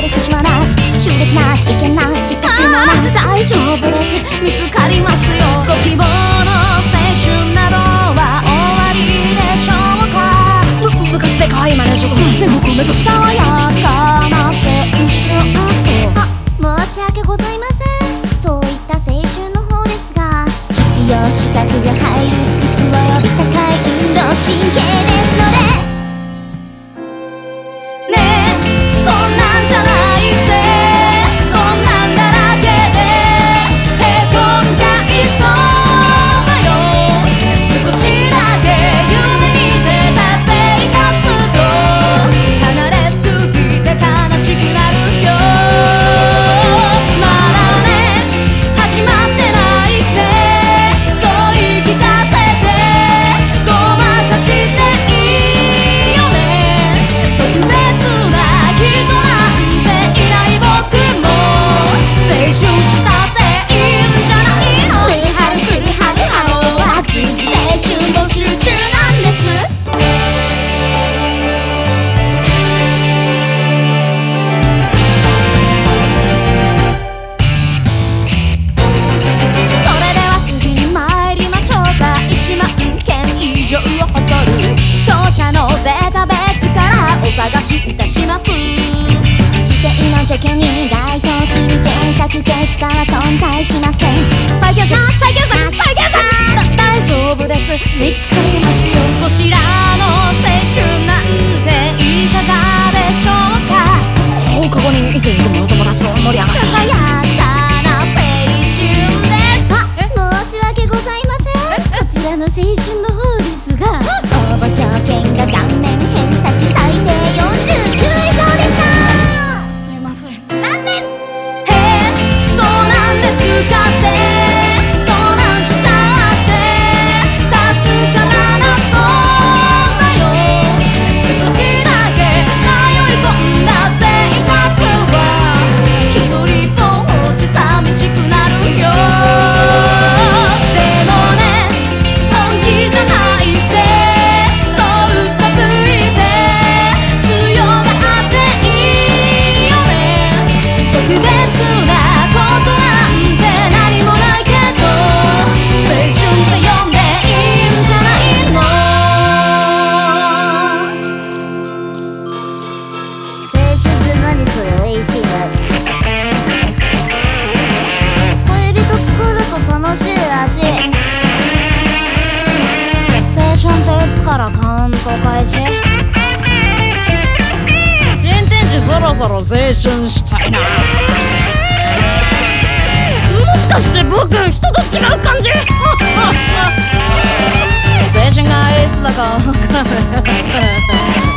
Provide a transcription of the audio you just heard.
節はなし、収益なし、危険なし、資格もなし。大丈夫です、見つかりますよ。ご希望の青春などは終わりでしょうか。部活で可愛いマネージャーと全国を目指す爽やかな青春と。申し訳ございません、そういった青春の方ですが、必要資格がハイルックスおよび高い運動神経ですので。当社のデータベースからお探しいたします。指定の条件に該当する検索結果は存在しません。大丈夫です、見つかりますよ。こちらの青春なんていかがでしょうか。放課後に以前組のお友達と盛り上がるささやかな青春です。申し訳ございません、こちらの青春の方ですが、応募条件が顔面偏差値最低49以上でした。すいません、残念。そうなんですかって、そうなんしちゃって助からなそうだよ。少しだけ迷い込んだ生活は一人ぼっち寂しくなるよ。でもね、本気じゃないって特別なことなんて何もないけど、青春って呼んでいいんじゃないの。青春って何それ、おいしいね。恋人作ると楽しいらしい。青春っていつからカウント開始？そろそろ青春したいな。もしかして僕、人と違う感じ？青春がいつだか分からない